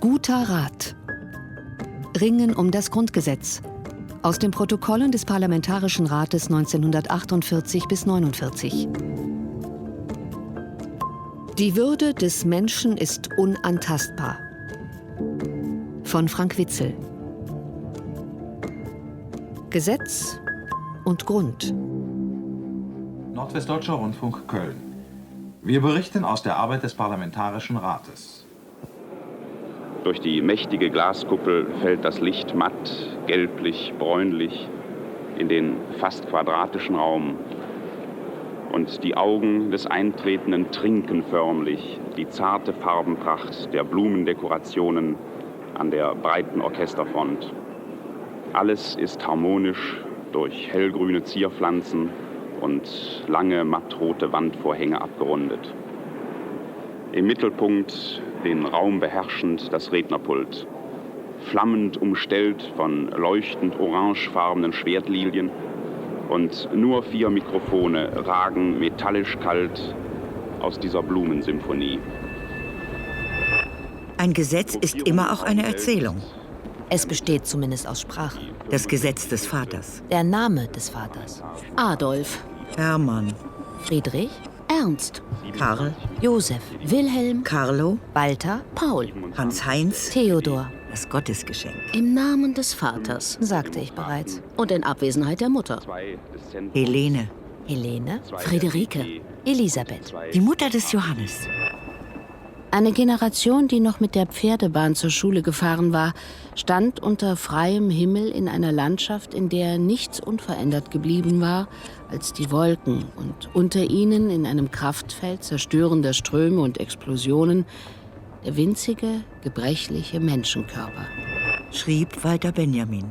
Guter Rat. Ringen um das Grundgesetz. Aus den Protokollen des Parlamentarischen Rates 1948 bis 49. Die Würde des Menschen ist unantastbar. Von Frank Witzel. Gesetz und Grund. Nordwestdeutscher Rundfunk Köln. Wir berichten aus der Arbeit des Parlamentarischen Rates. Durch die mächtige Glaskuppel fällt das Licht matt, gelblich, bräunlich in den fast quadratischen Raum. Und die Augen des Eintretenden trinken förmlich die zarte Farbenpracht der Blumendekorationen an der breiten Orchesterfront. Alles ist harmonisch durch hellgrüne Zierpflanzen und lange mattrote Wandvorhänge abgerundet. Im Mittelpunkt, den Raum beherrschend, das Rednerpult. Flammend umstellt von leuchtend orangefarbenen Schwertlilien. Und nur 4 Mikrofone ragen metallisch kalt aus dieser Blumensymphonie. Ein Gesetz ist immer auch eine Erzählung. Es besteht zumindest aus Sprache. Das Gesetz des Vaters. Der Name des Vaters. Adolf. Hermann. Friedrich. Ernst. Karl. Josef. Wilhelm. Carlo. Walter. Paul. Hans-Heinz. Theodor. Das Gottesgeschenk. Im Namen des Vaters. Sagte ich bereits. Und in Abwesenheit der Mutter. Helene. Helene. Friederike. Elisabeth. Die Mutter des Johannes. Eine Generation, die noch mit der Pferdebahn zur Schule gefahren war, stand unter freiem Himmel in einer Landschaft, in der nichts unverändert geblieben war als die Wolken und unter ihnen in einem Kraftfeld zerstörender Ströme und Explosionen der winzige, gebrechliche Menschenkörper. Schrieb Walter Benjamin.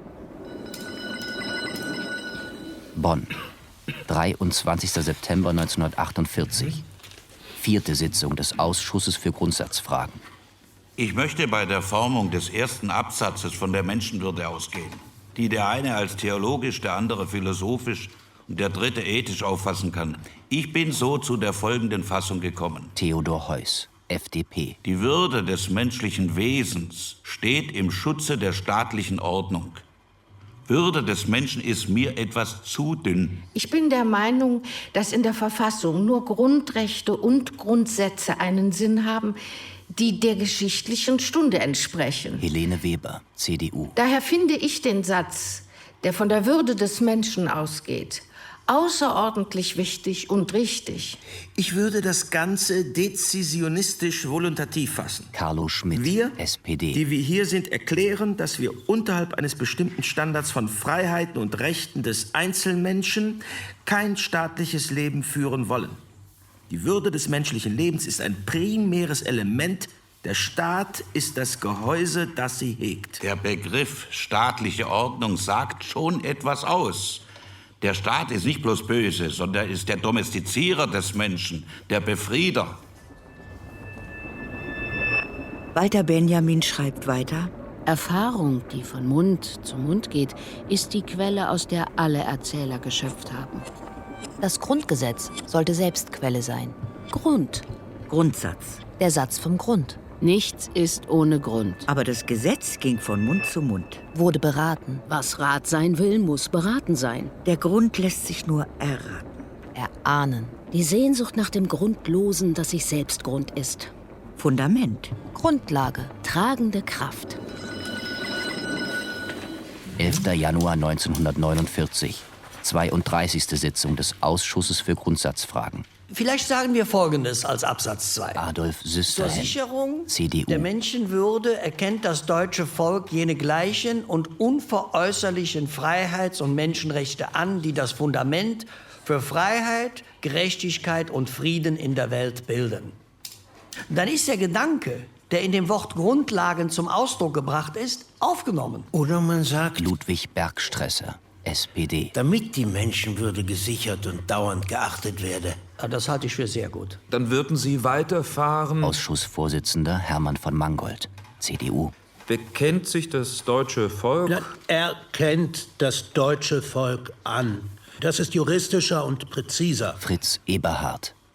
Bonn, 23. September 1948. 4. Sitzung des Ausschusses für Grundsatzfragen. Ich möchte bei der Formung des ersten Absatzes von der Menschenwürde ausgehen, die der eine als theologisch, der andere philosophisch und der dritte ethisch auffassen kann. Ich bin so zu der folgenden Fassung gekommen. Theodor Heuss, FDP. Die Würde des menschlichen Wesens steht im Schutze der staatlichen Ordnung. Würde des Menschen ist mir etwas zu dünn. Ich bin der Meinung, dass in der Verfassung nur Grundrechte und Grundsätze einen Sinn haben, die der geschichtlichen Stunde entsprechen. Helene Weber, CDU. Daher finde ich den Satz, der von der Würde des Menschen ausgeht, außerordentlich wichtig und richtig. Ich würde das Ganze dezisionistisch voluntativ fassen. Carlo Schmidt, wir, SPD. Die wir hier sind, erklären, dass wir unterhalb eines bestimmten Standards von Freiheiten und Rechten des Einzelmenschen kein staatliches Leben führen wollen. Die Würde des menschlichen Lebens ist ein primäres Element. Der Staat ist das Gehäuse, das sie hegt. Der Begriff staatliche Ordnung sagt schon etwas aus. Der Staat ist nicht bloß böse, sondern ist der Domestizierer des Menschen, der Befrieder. Walter Benjamin schreibt weiter. Erfahrung, die von Mund zu Mund geht, ist die Quelle, aus der alle Erzähler geschöpft haben. Das Grundgesetz sollte selbst Quelle sein. Grund. Grundsatz. Der Satz vom Grund. Nichts ist ohne Grund. Aber das Gesetz ging von Mund zu Mund. Wurde beraten. Was Rat sein will, muss beraten sein. Der Grund lässt sich nur erraten. Erahnen. Die Sehnsucht nach dem Grundlosen, das sich selbst Grund ist. Fundament. Grundlage. Tragende Kraft. 11. Januar 1949. 32. Sitzung des Ausschusses für Grundsatzfragen. Vielleicht sagen wir Folgendes als Absatz 2. Adolf Zur Süsterhen, Sicherung CDU. der Menschenwürde erkennt das deutsche Volk jene gleichen und unveräußerlichen Freiheits- und Menschenrechte an, die das Fundament für Freiheit, Gerechtigkeit und Frieden in der Welt bilden. Dann ist der Gedanke, der in dem Wort Grundlagen zum Ausdruck gebracht ist, aufgenommen. Oder man sagt, Ludwig Bergstresser, SPD. damit die Menschenwürde gesichert und dauernd geachtet werde. Ja, das halte ich für sehr gut. Dann würden Sie weiterfahren. Ausschussvorsitzender Hermann von Mangold, CDU. Bekennt sich das deutsche Volk? Er kennt das deutsche Volk an. Das ist juristischer und präziser. Fritz Eberhard,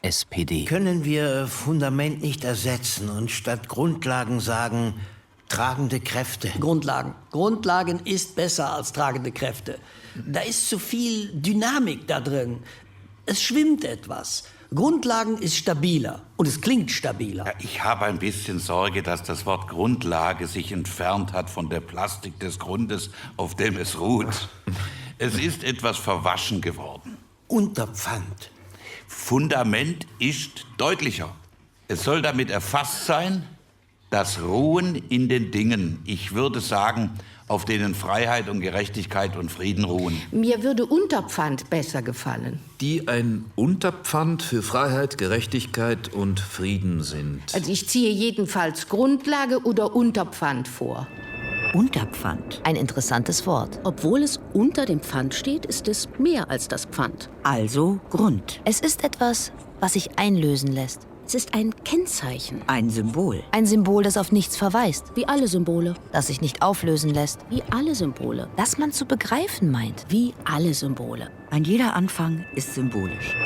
SPD. Können wir Fundament nicht ersetzen und statt Grundlagen sagen, tragende Kräfte? Grundlagen. Grundlagen ist besser als tragende Kräfte. Da ist zu viel Dynamik da drin. Es schwimmt etwas. Grundlagen ist stabiler und es klingt stabiler. Ja, ich habe ein bisschen Sorge, dass das Wort Grundlage sich entfernt hat von der Plastik des Grundes, auf dem es ruht. Es ist etwas verwaschen geworden. Unterpfand. Fundament ist deutlicher. Es soll damit erfasst sein, das Ruhen in den Dingen. Ich würde sagen, auf denen Freiheit und Gerechtigkeit und Frieden ruhen. Mir würde Unterpfand besser gefallen. Die ein Unterpfand für Freiheit, Gerechtigkeit und Frieden sind. Also ich ziehe jedenfalls Grundlage oder Unterpfand vor. Unterpfand. Ein interessantes Wort. Obwohl es unter dem Pfand steht, ist es mehr als das Pfand. Also Grund. Es ist etwas, was sich einlösen lässt. Es ist ein Kennzeichen. Ein Symbol. Ein Symbol, das auf nichts verweist. Wie alle Symbole. Das sich nicht auflösen lässt. Wie alle Symbole. Das man zu begreifen meint. Wie alle Symbole. Ein jeder Anfang ist symbolisch.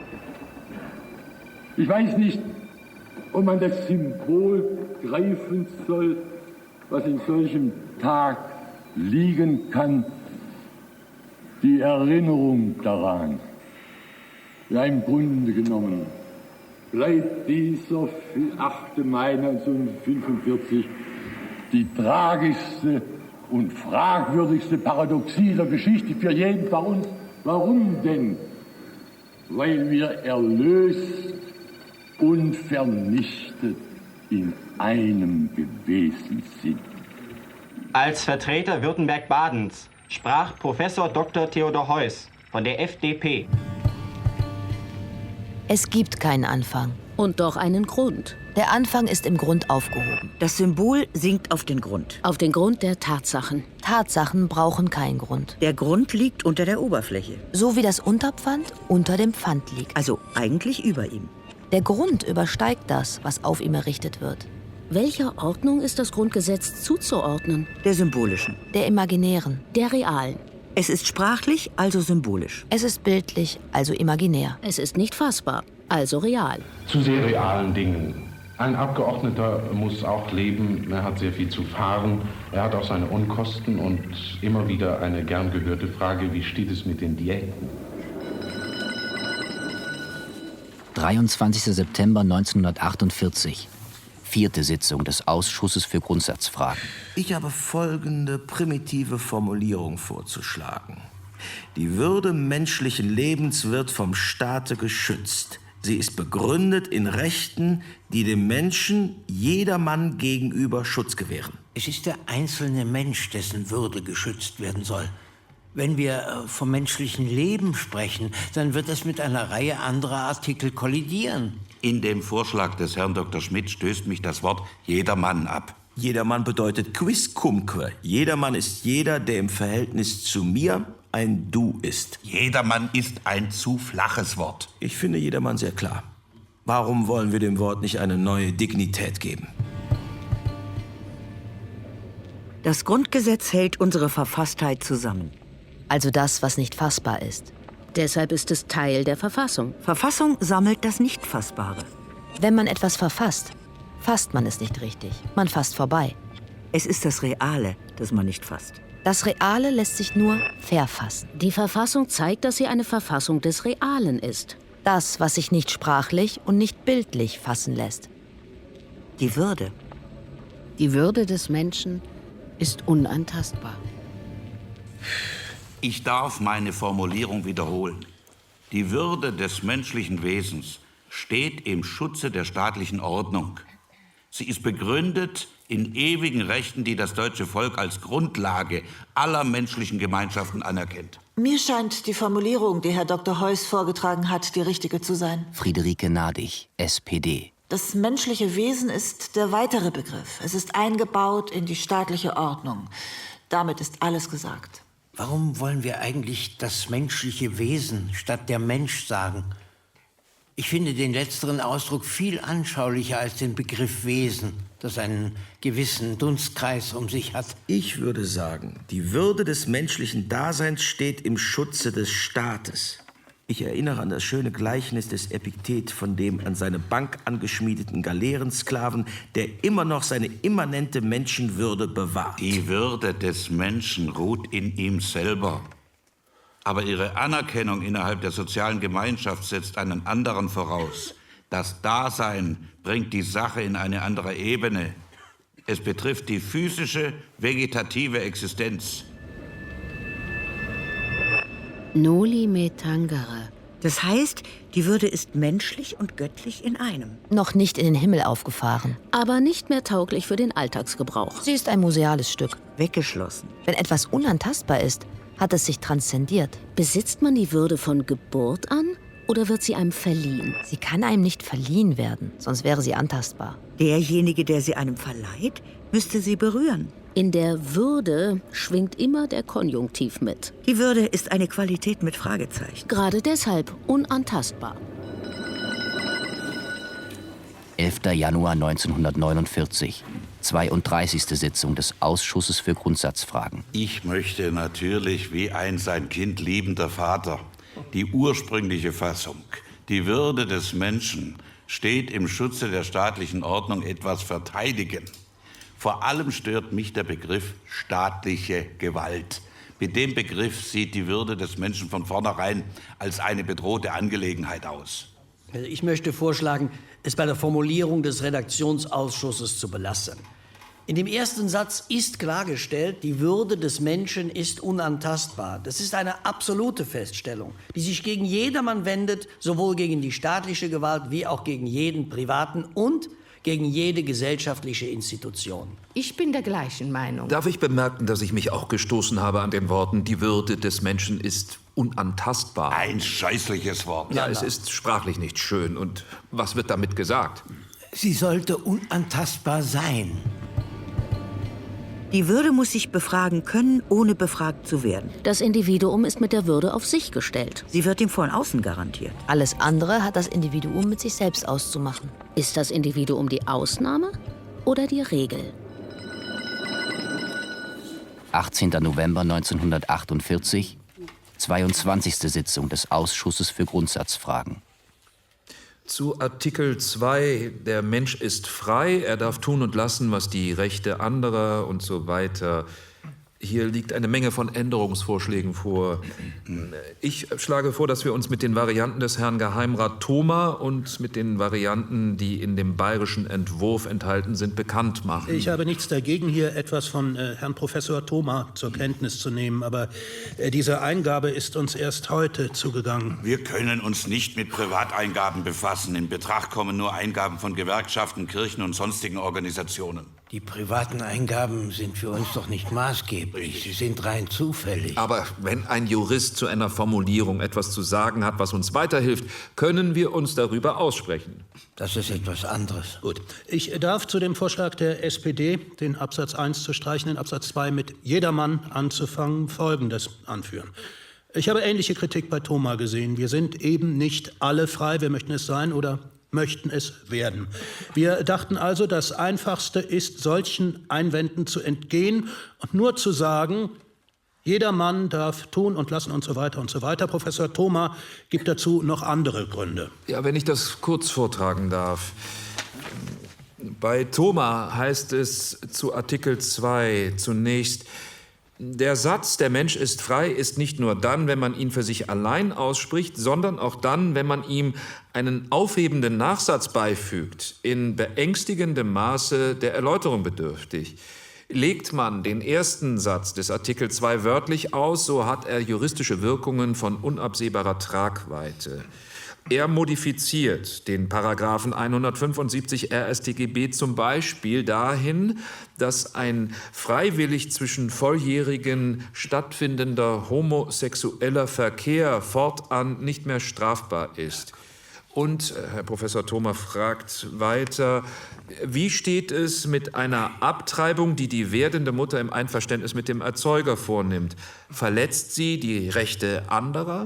Ich weiß nicht, ob man das Symbol greifen soll, was in solchem Tag liegen kann. Die Erinnerung daran. Ja, im Grunde genommen bleibt dieser 8. Mai 1945 die tragischste und fragwürdigste Paradoxie der Geschichte für jeden von uns. Warum denn? Weil wir erlöst und vernichtet in einem gewesen sind. Als Vertreter Württemberg-Badens sprach Professor Dr. Theodor Heuss von der FDP. Es gibt keinen Anfang. Und doch einen Grund. Der Anfang ist im Grund aufgehoben. Das Symbol sinkt auf den Grund. Auf den Grund der Tatsachen. Tatsachen brauchen keinen Grund. Der Grund liegt unter der Oberfläche. So wie das Unterpfand unter dem Pfand liegt. Also eigentlich über ihm. Der Grund übersteigt das, was auf ihm errichtet wird. Welcher Ordnung ist das Grundgesetz zuzuordnen? Der symbolischen. Der imaginären. Der realen. Es ist sprachlich, also symbolisch. Es ist bildlich, also imaginär. Es ist nicht fassbar, also real. Zu sehr realen Dingen. Ein Abgeordneter muss auch leben, er hat sehr viel zu fahren, er hat auch seine Unkosten und immer wieder eine gern gehörte Frage, wie steht es mit den Diäten? 23. September 1948. 4. Sitzung des Ausschusses für Grundsatzfragen. Ich habe folgende primitive Formulierung vorzuschlagen. Die Würde menschlichen Lebens wird vom Staate geschützt. Sie ist begründet in Rechten, die dem Menschen jedermann gegenüber Schutz gewähren. Es ist der einzelne Mensch, dessen Würde geschützt werden soll. Wenn wir vom menschlichen Leben sprechen, dann wird das mit einer Reihe anderer Artikel kollidieren. In dem Vorschlag des Herrn Dr. Schmidt stößt mich das Wort jedermann ab. Jedermann bedeutet quiscumque. Jedermann ist jeder, der im Verhältnis zu mir ein Du ist. Jedermann ist ein zu flaches Wort. Ich finde jedermann sehr klar. Warum wollen wir dem Wort nicht eine neue Dignität geben? Das Grundgesetz hält unsere Verfasstheit zusammen. Also das, was nicht fassbar ist. Deshalb ist es Teil der Verfassung. Verfassung sammelt das Nicht-Fassbare. Wenn man etwas verfasst, fasst man es nicht richtig. Man fasst vorbei. Es ist das Reale, das man nicht fasst. Das Reale lässt sich nur verfassen. Die Verfassung zeigt, dass sie eine Verfassung des Realen ist. Das, was sich nicht sprachlich und nicht bildlich fassen lässt. Die Würde. Die Würde des Menschen ist unantastbar. Ich darf meine Formulierung wiederholen. Die Würde des menschlichen Wesens steht im Schutze der staatlichen Ordnung. Sie ist begründet in ewigen Rechten, die das deutsche Volk als Grundlage aller menschlichen Gemeinschaften anerkennt. Mir scheint die Formulierung, die Herr Dr. Heuss vorgetragen hat, die richtige zu sein. Friederike Nadig, SPD. Das menschliche Wesen ist der weitere Begriff. Es ist eingebaut in die staatliche Ordnung. Damit ist alles gesagt. Warum wollen wir eigentlich das menschliche Wesen statt der Mensch sagen? Ich finde den letzteren Ausdruck viel anschaulicher als den Begriff Wesen, das einen gewissen Dunstkreis um sich hat. Ich würde sagen, die Würde des menschlichen Daseins steht im Schutze des Staates. Ich erinnere an das schöne Gleichnis des Epiktet von dem an seine Bank angeschmiedeten Galeerensklaven, der immer noch seine immanente Menschenwürde bewahrt. Die Würde des Menschen ruht in ihm selber. Aber ihre Anerkennung innerhalb der sozialen Gemeinschaft setzt einen anderen voraus. Das Dasein bringt die Sache in eine andere Ebene. Es betrifft die physische, vegetative Existenz. Noli me tangere. Das heißt, die Würde ist menschlich und göttlich in einem. Noch nicht in den Himmel aufgefahren. Aber nicht mehr tauglich für den Alltagsgebrauch. Sie ist ein museales Stück. Weggeschlossen. Wenn etwas unantastbar ist, hat es sich transzendiert. Besitzt man die Würde von Geburt an oder wird sie einem verliehen? Sie kann einem nicht verliehen werden, sonst wäre sie antastbar. Derjenige, der sie einem verleiht, müsste sie berühren. In der Würde schwingt immer der Konjunktiv mit. Die Würde ist eine Qualität mit Fragezeichen. Gerade deshalb unantastbar. 11. Januar 1949. 32. Sitzung des Ausschusses für Grundsatzfragen. Ich möchte natürlich wie ein sein Kind liebender Vater die ursprüngliche Fassung, die Würde des Menschen, steht im Schutze der staatlichen Ordnung etwas verteidigen. Vor allem stört mich der Begriff staatliche Gewalt. Mit dem Begriff sieht die Würde des Menschen von vornherein als eine bedrohte Angelegenheit aus. Ich möchte vorschlagen, es bei der Formulierung des Redaktionsausschusses zu belassen. In dem ersten Satz ist klargestellt, die Würde des Menschen ist unantastbar. Das ist eine absolute Feststellung, die sich gegen jedermann wendet, sowohl gegen die staatliche Gewalt wie auch gegen jeden privaten und gegen jede gesellschaftliche Institution. Ich bin der gleichen Meinung. Darf ich bemerken, dass ich mich auch gestoßen habe an den Worten, die Würde des Menschen ist unantastbar? Ein scheußliches Wort. Ja, es ist sprachlich nicht schön. Und was wird damit gesagt? Sie sollte unantastbar sein. Die Würde muss sich befragen können, ohne befragt zu werden. Das Individuum ist mit der Würde auf sich gestellt. Sie wird ihm von außen garantiert. Alles andere hat das Individuum mit sich selbst auszumachen. Ist das Individuum die Ausnahme oder die Regel? 18. November 1948. 22. Sitzung des Ausschusses für Grundsatzfragen. Zu Artikel 2, der Mensch ist frei, er darf tun und lassen, was die Rechte anderer und so weiter. Hier liegt eine Menge von Änderungsvorschlägen vor. Ich schlage vor, dass wir uns mit den Varianten des Herrn Geheimrat Thoma und mit den Varianten, die in dem bayerischen Entwurf enthalten sind, bekannt machen. Ich habe nichts dagegen, hier etwas von Herrn Professor Thoma zur Kenntnis zu nehmen, aber diese Eingabe ist uns erst heute zugegangen. Wir können uns nicht mit Privateingaben befassen. In Betracht kommen nur Eingaben von Gewerkschaften, Kirchen und sonstigen Organisationen. Die privaten Eingaben sind für uns doch nicht maßgeblich. Sie sind rein zufällig. Aber wenn ein Jurist zu einer Formulierung etwas zu sagen hat, was uns weiterhilft, können wir uns darüber aussprechen. Das ist etwas anderes. Gut. Ich darf zu dem Vorschlag der SPD, den Absatz 1 zu streichen, den Absatz 2 mit jedermann anzufangen, Folgendes anführen. Ich habe ähnliche Kritik bei Thoma gesehen. Wir sind eben nicht alle frei, wir möchten es sein oder möchten es werden. Wir dachten also, das Einfachste ist, solchen Einwänden zu entgehen und nur zu sagen, jeder Mann darf tun und lassen und so weiter und so weiter. Professor Thoma gibt dazu noch andere Gründe. Ja, wenn ich das kurz vortragen darf. Bei Thoma heißt es zu Artikel 2 zunächst: Der Satz, der Mensch ist frei, ist nicht nur dann, wenn man ihn für sich allein ausspricht, sondern auch dann, wenn man ihm einen aufhebenden Nachsatz beifügt, in beängstigendem Maße der Erläuterung bedürftig. Legt man den ersten Satz des Artikel 2 wörtlich aus, so hat er juristische Wirkungen von unabsehbarer Tragweite. Er modifiziert den Paragraphen 175 RStGB zum Beispiel dahin, dass ein freiwillig zwischen Volljährigen stattfindender homosexueller Verkehr fortan nicht mehr strafbar ist. Und Herr Professor Thoma fragt weiter, wie steht es mit einer Abtreibung, die die werdende Mutter im Einverständnis mit dem Erzeuger vornimmt? Verletzt sie die Rechte anderer?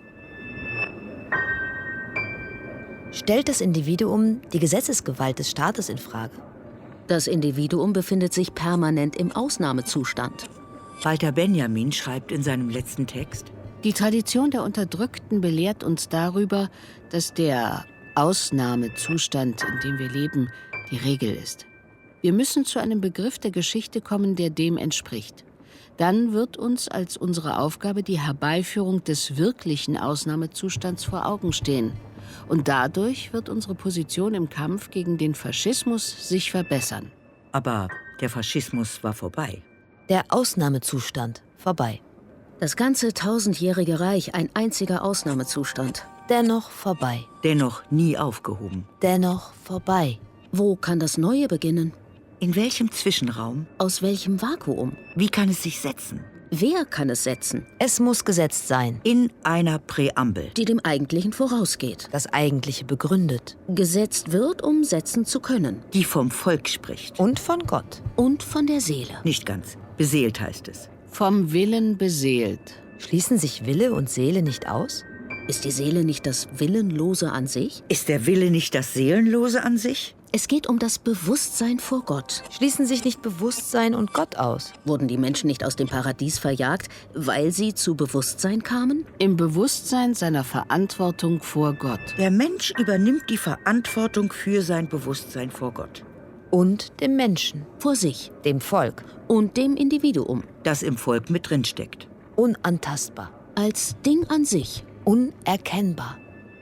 Stellt das Individuum die Gesetzesgewalt des Staates in Frage? Das Individuum befindet sich permanent im Ausnahmezustand. Walter Benjamin schreibt in seinem letzten Text: Die Tradition der Unterdrückten belehrt uns darüber, dass der Ausnahmezustand, in dem wir leben, die Regel ist. Wir müssen zu einem Begriff der Geschichte kommen, der dem entspricht. Dann wird uns als unsere Aufgabe die Herbeiführung des wirklichen Ausnahmezustands vor Augen stehen. Und dadurch wird unsere Position im Kampf gegen den Faschismus sich verbessern. Aber der Faschismus war vorbei. Der Ausnahmezustand vorbei. Das ganze 1000-jährige Reich ein einziger Ausnahmezustand. Dennoch vorbei. Dennoch nie aufgehoben. Dennoch vorbei. Wo kann das Neue beginnen? In welchem Zwischenraum? Aus welchem Vakuum? Wie kann es sich setzen? Wer kann es setzen? Es muss gesetzt sein. In einer Präambel. Die dem Eigentlichen vorausgeht. Das Eigentliche begründet. Gesetzt wird, um setzen zu können. Die vom Volk spricht. Und von Gott. Und von der Seele. Nicht ganz. Beseelt heißt es. Vom Willen beseelt. Schließen sich Wille und Seele nicht aus? Ist die Seele nicht das Willenlose an sich? Ist der Wille nicht das Seelenlose an sich? Es geht um das Bewusstsein vor Gott. Schließen sich nicht Bewusstsein und Gott aus? Wurden die Menschen nicht aus dem Paradies verjagt, weil sie zu Bewusstsein kamen? Im Bewusstsein seiner Verantwortung vor Gott. Der Mensch übernimmt die Verantwortung für sein Bewusstsein vor Gott. Und dem Menschen. Vor sich. Dem Volk. Und dem Individuum. Das im Volk mit drin steckt. Unantastbar. Als Ding an sich. Unerkennbar.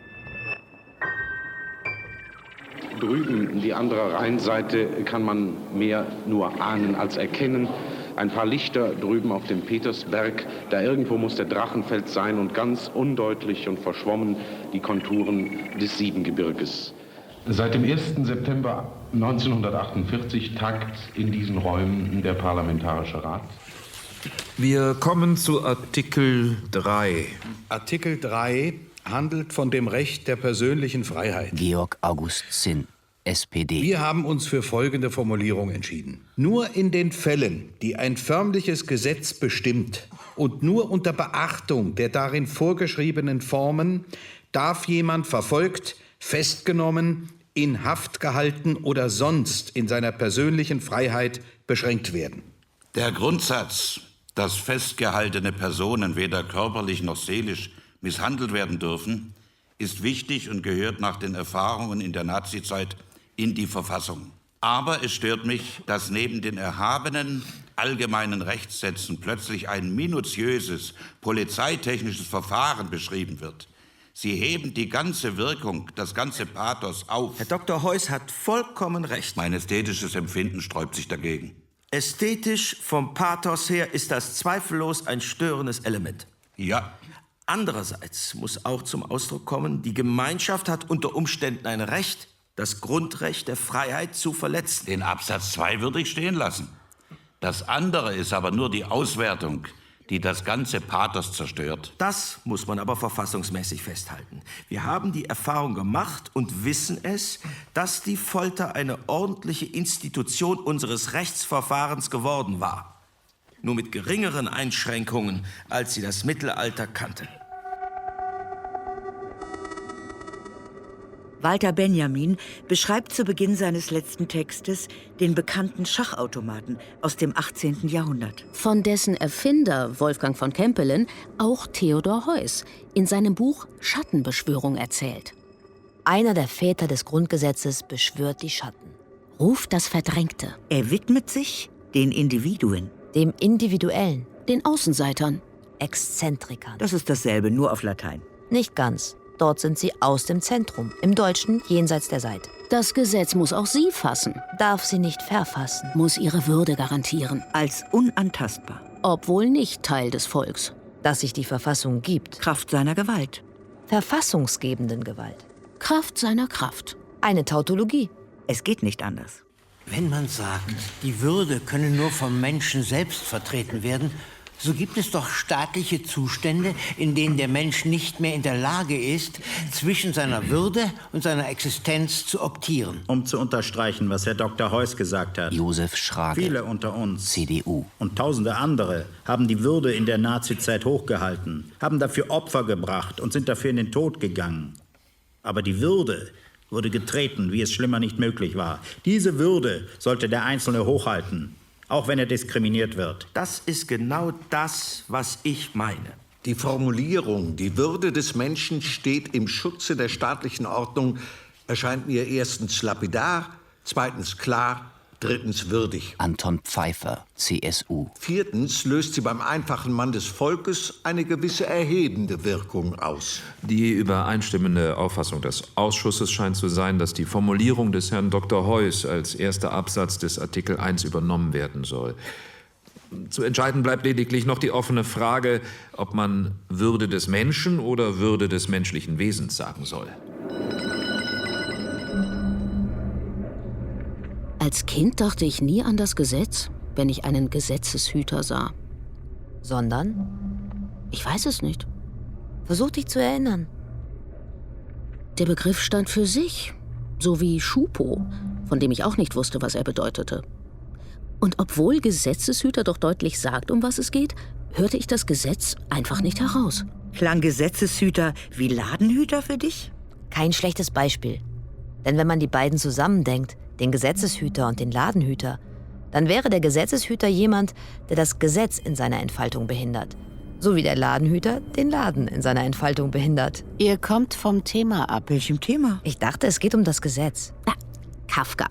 Drüben, die andere Rheinseite, kann man mehr nur ahnen als erkennen. Ein paar Lichter drüben auf dem Petersberg. Da irgendwo muss der Drachenfels sein und ganz undeutlich und verschwommen die Konturen des Siebengebirges. Seit dem 1. September 1948 tagt in diesen Räumen der Parlamentarische Rat. Wir kommen zu Artikel 3. Artikel 3 handelt von dem Recht der persönlichen Freiheit. Georg August Zinn, SPD. Wir haben uns für folgende Formulierung entschieden. Nur in den Fällen, die ein förmliches Gesetz bestimmt und nur unter Beachtung der darin vorgeschriebenen Formen, darf jemand verfolgt, festgenommen, in Haft gehalten oder sonst in seiner persönlichen Freiheit beschränkt werden. Der Grundsatz, dass festgehaltene Personen weder körperlich noch seelisch misshandelt werden dürfen, ist wichtig und gehört nach den Erfahrungen in der Nazizeit in die Verfassung. Aber es stört mich, dass neben den erhabenen allgemeinen Rechtssätzen plötzlich ein minutiöses polizeitechnisches Verfahren beschrieben wird. Sie heben die ganze Wirkung, das ganze Pathos auf. Herr Dr. Heuss hat vollkommen recht. Mein ästhetisches Empfinden sträubt sich dagegen. Ästhetisch vom Pathos her ist das zweifellos ein störendes Element. Ja. Andererseits muss auch zum Ausdruck kommen, die Gemeinschaft hat unter Umständen ein Recht, das Grundrecht der Freiheit zu verletzen. Den Absatz 2 würde ich stehen lassen. Das andere ist aber nur die Auswertung, die das ganze Pathos zerstört. Das muss man aber verfassungsmäßig festhalten. Wir haben die Erfahrung gemacht und wissen es, dass die Folter eine ordentliche Institution unseres Rechtsverfahrens geworden war. Nur mit geringeren Einschränkungen, als sie das Mittelalter kannte. Walter Benjamin beschreibt zu Beginn seines letzten Textes den bekannten Schachautomaten aus dem 18. Jahrhundert. Von dessen Erfinder, Wolfgang von Kempelen, auch Theodor Heuss in seinem Buch Schattenbeschwörung erzählt. Einer der Väter des Grundgesetzes beschwört die Schatten. Ruft das Verdrängte. Er widmet sich den Individuen. Dem Individuellen. Den Außenseitern. Exzentrikern. Das ist dasselbe, nur auf Latein. Nicht ganz. Dort sind sie aus dem Zentrum, im Deutschen jenseits der Seite. Das Gesetz muss auch sie fassen. Darf sie nicht verfassen. Muss ihre Würde garantieren. Als unantastbar. Obwohl nicht Teil des Volks. Dass sich die Verfassung gibt. Kraft seiner Gewalt. Verfassungsgebenden Gewalt. Kraft seiner Kraft. Eine Tautologie. Es geht nicht anders. Wenn man sagt, die Würde könne nur vom Menschen selbst vertreten werden, so gibt es doch staatliche Zustände, in denen der Mensch nicht mehr in der Lage ist, zwischen seiner Würde und seiner Existenz zu optieren. Um zu unterstreichen, was Herr Dr. Heuss gesagt hat. Josef Schrage. Viele unter uns. CDU. Und tausende andere haben die Würde in der Nazizeit hochgehalten, haben dafür Opfer gebracht und sind dafür in den Tod gegangen. Aber die Würde wurde getreten, wie es schlimmer nicht möglich war. Diese Würde sollte der Einzelne hochhalten, auch wenn er diskriminiert wird. Das ist genau das, was ich meine. Die Formulierung, die Würde des Menschen steht im Schutze der staatlichen Ordnung, erscheint mir erstens lapidar, zweitens klar, drittens würdig. Anton Pfeiffer, CSU. Viertens löst sie beim einfachen Mann des Volkes eine gewisse erhebende Wirkung aus. Die übereinstimmende Auffassung des Ausschusses scheint zu sein, dass die Formulierung des Herrn Dr. Heuss als erster Absatz des Artikel 1 übernommen werden soll. Zu entscheiden bleibt lediglich noch die offene Frage, ob man Würde des Menschen oder Würde des menschlichen Wesens sagen soll. Als Kind dachte ich nie an das Gesetz, wenn ich einen Gesetzeshüter sah. Sondern? Ich weiß es nicht. Versuch dich zu erinnern. Der Begriff stand für sich, so wie Schupo, von dem ich auch nicht wusste, was er bedeutete. Und obwohl Gesetzeshüter doch deutlich sagt, um was es geht, hörte ich das Gesetz einfach nicht heraus. Klang Gesetzeshüter wie Ladenhüter für dich? Kein schlechtes Beispiel. Denn wenn man die beiden zusammendenkt, den Gesetzeshüter und den Ladenhüter, dann wäre der Gesetzeshüter jemand, der das Gesetz in seiner Entfaltung behindert. So wie der Ladenhüter den Laden in seiner Entfaltung behindert. Ihr kommt vom Thema ab. Welchem Thema? Ich dachte, es geht um das Gesetz. Kafka.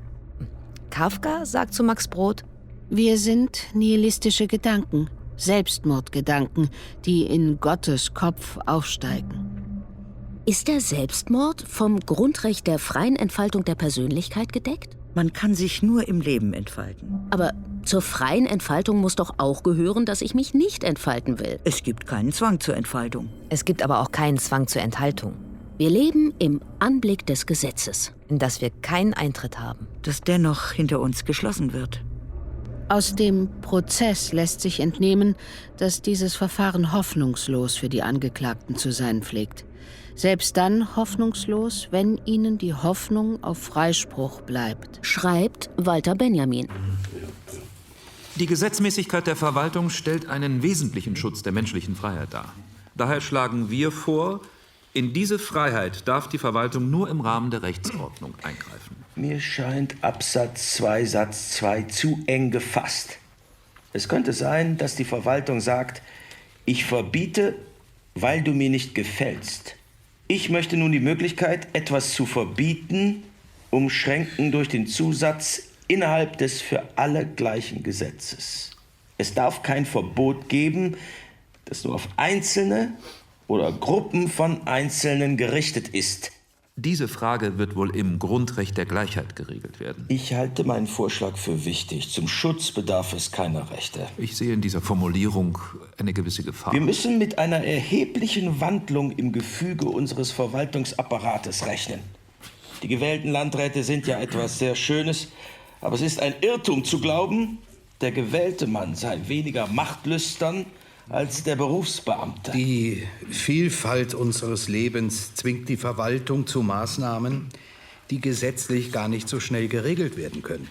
Kafka sagt zu Max Brod: Wir sind nihilistische Gedanken, Selbstmordgedanken, die in Gottes Kopf aufsteigen. Ist der Selbstmord vom Grundrecht der freien Entfaltung der Persönlichkeit gedeckt? Man kann sich nur im Leben entfalten. Aber zur freien Entfaltung muss doch auch gehören, dass ich mich nicht entfalten will. Es gibt keinen Zwang zur Entfaltung. Es gibt aber auch keinen Zwang zur Enthaltung. Wir leben im Anblick des Gesetzes, in das wir keinen Eintritt haben. Das dennoch hinter uns geschlossen wird. Aus dem Prozess lässt sich entnehmen, dass dieses Verfahren hoffnungslos für die Angeklagten zu sein pflegt. Selbst dann hoffnungslos, wenn ihnen die Hoffnung auf Freispruch bleibt, schreibt Walter Benjamin. Die Gesetzmäßigkeit der Verwaltung stellt einen wesentlichen Schutz der menschlichen Freiheit dar. Daher schlagen wir vor, in diese Freiheit darf die Verwaltung nur im Rahmen der Rechtsordnung eingreifen. Mir scheint Absatz 2 Satz 2 zu eng gefasst. Es könnte sein, dass die Verwaltung sagt, ich verbiete, weil du mir nicht gefällst. Ich möchte nun die Möglichkeit, etwas zu verbieten, umschränken durch den Zusatz innerhalb des für alle gleichen Gesetzes. Es darf kein Verbot geben, das nur auf Einzelne oder Gruppen von Einzelnen gerichtet ist. Diese Frage wird wohl im Grundrecht der Gleichheit geregelt werden. Ich halte meinen Vorschlag für wichtig. Zum Schutz bedarf es keiner Rechte. Ich sehe in dieser Formulierung eine gewisse Gefahr. Wir müssen mit einer erheblichen Wandlung im Gefüge unseres Verwaltungsapparates rechnen. Die gewählten Landräte sind ja etwas sehr Schönes, aber es ist ein Irrtum zu glauben, der gewählte Mann sei weniger machtlüstern als der Berufsbeamte. Die Vielfalt unseres Lebens zwingt die Verwaltung zu Maßnahmen, die gesetzlich gar nicht so schnell geregelt werden können.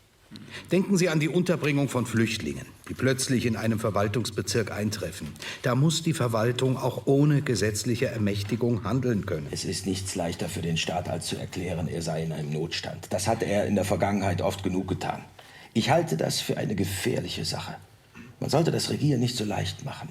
Denken Sie an die Unterbringung von Flüchtlingen, die plötzlich in einem Verwaltungsbezirk eintreffen. Da muss die Verwaltung auch ohne gesetzliche Ermächtigung handeln können. Es ist nichts leichter für den Staat, als zu erklären, er sei in einem Notstand. Das hat er in der Vergangenheit oft genug getan. Ich halte das für eine gefährliche Sache. Man sollte das Regieren nicht so leicht machen.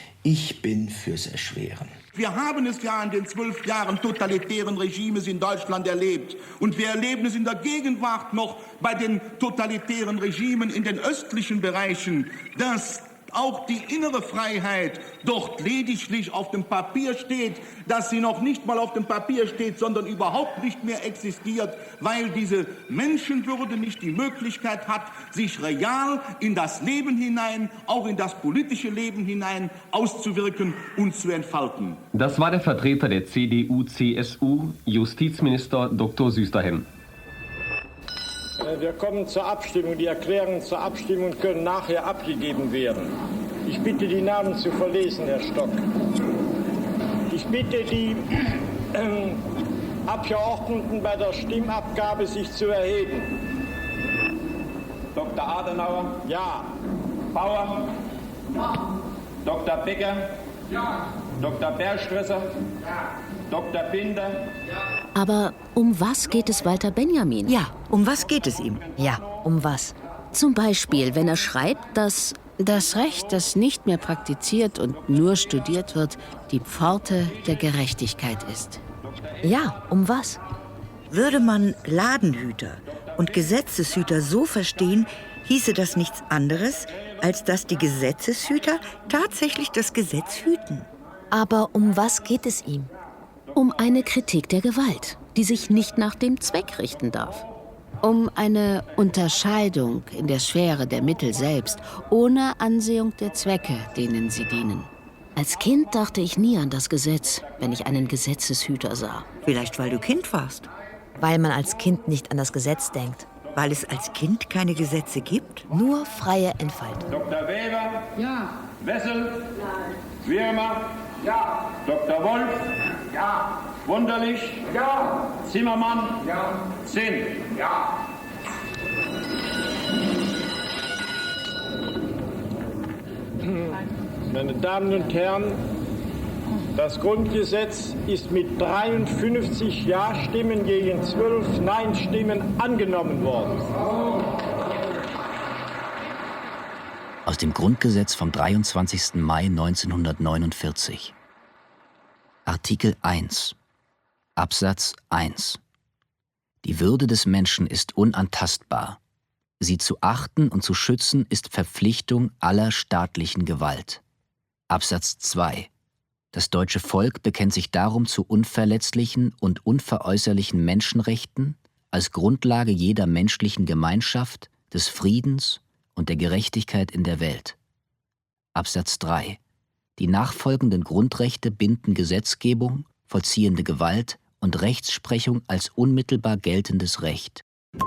Ich bin fürs Erschweren. Wir haben es ja in den 12 Jahren totalitären Regimes in Deutschland erlebt. Und wir erleben es in der Gegenwart noch bei den totalitären Regimen in den östlichen Bereichen, dass auch die innere Freiheit dort lediglich auf dem Papier steht, dass sie noch nicht mal auf dem Papier steht, sondern überhaupt nicht mehr existiert, weil diese Menschenwürde nicht die Möglichkeit hat, sich real in das Leben hinein, auch in das politische Leben hinein auszuwirken und zu entfalten. Das war der Vertreter der CDU-CSU, Justizminister Dr. Süsterhem. Wir kommen zur Abstimmung. Die Erklärungen zur Abstimmung können nachher abgegeben werden. Ich bitte, die Namen zu verlesen, Herr Stock. Ich bitte die Abgeordneten bei der Stimmabgabe sich zu erheben. Dr. Adenauer? Ja. Bauer? Ja. Dr. Becker? Ja. Dr. Bergstresser? Ja. Dr. Binder? Ja. Aber um was geht es Walter Benjamin? Ja, um was geht es ihm? Ja, um was? Zum Beispiel, wenn er schreibt, dass Das Recht, das nicht mehr praktiziert und nur studiert wird, die Pforte der Gerechtigkeit ist. Ja, um was? Würde man Ladenhüter und Gesetzeshüter so verstehen, hieße das nichts anderes, als dass die Gesetzeshüter tatsächlich das Gesetz hüten. Aber um was geht es ihm? Um eine Kritik der Gewalt, die sich nicht nach dem Zweck richten darf. Um eine Unterscheidung in der Schwere der Mittel selbst, ohne Ansehung der Zwecke, denen sie dienen. Als Kind dachte ich nie an das Gesetz, wenn ich einen Gesetzeshüter sah. Vielleicht, weil du Kind warst. Weil man als Kind nicht an das Gesetz denkt. Weil es als Kind keine Gesetze gibt? Nur freie Entfaltung. Dr. Weber? Ja. Wessel? Nein. Wirmer? Ja. Dr. Wolf? Ja. Wunderlich? Ja. Zimmermann? Ja. Zinn? Ja. Meine Damen und Herren, das Grundgesetz ist mit 53 Ja-Stimmen gegen 12 Nein-Stimmen angenommen worden. Aus dem Grundgesetz vom 23. Mai 1949. Artikel 1. Absatz 1. Die Würde des Menschen ist unantastbar. Sie zu achten und zu schützen ist Verpflichtung aller staatlichen Gewalt. Absatz 2. Das deutsche Volk bekennt sich darum zu unverletzlichen und unveräußerlichen Menschenrechten als Grundlage jeder menschlichen Gemeinschaft, des Friedens und der Gerechtigkeit in der Welt. Absatz 3. Die nachfolgenden Grundrechte binden Gesetzgebung, vollziehende Gewalt und Rechtsprechung als unmittelbar geltendes Recht.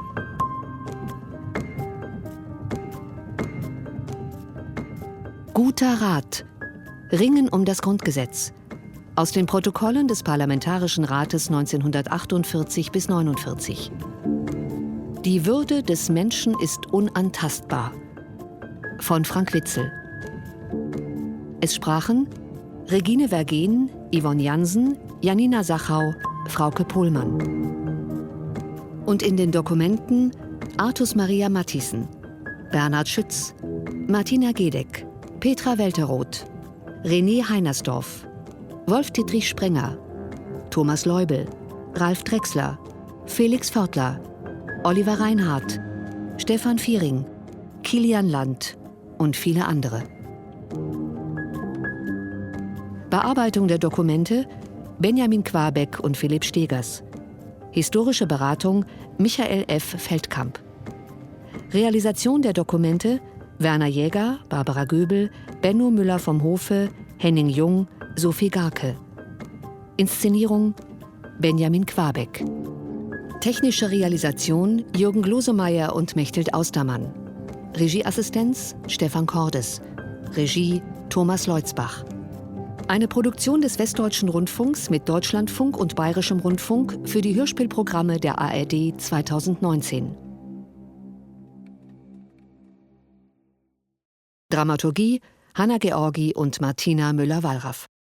Guter Rat. Ringen um das Grundgesetz. Aus den Protokollen des Parlamentarischen Rates 1948 bis 49. Die Würde des Menschen ist unantastbar. Von Frank Witzel. Es sprachen Regine Vergen, Yvonne Jansen, Janina Sachau, Frauke Pohlmann. Und in den Dokumenten Artus Maria Mathiesen, Bernhard Schütz, Martina Gedeck, Petra Welteroth, René Heinersdorf, Wolf-Dietrich Sprenger, Thomas Leubel, Ralf Drechsler, Felix Vörtler, Oliver Reinhardt, Stefan Viering, Kilian Land und viele andere. Bearbeitung der Dokumente Benjamin Quabeck und Philipp Stegers. Historische Beratung Michael F. Feldkamp. Realisation der Dokumente Werner Jäger, Barbara Göbel, Benno Müller vom Hofe, Henning Jung, Sophie Garke. Inszenierung Benjamin Quabeck. Technische Realisation Jürgen Glosemeyer und Mechthild Austermann. Regieassistenz Stefan Cordes. Regie Thomas Leutzbach. Eine Produktion des Westdeutschen Rundfunks mit Deutschlandfunk und Bayerischem Rundfunk für die Hörspielprogramme der ARD 2019. Dramaturgie Hanna Georgi und Martina Müller-Wallraff.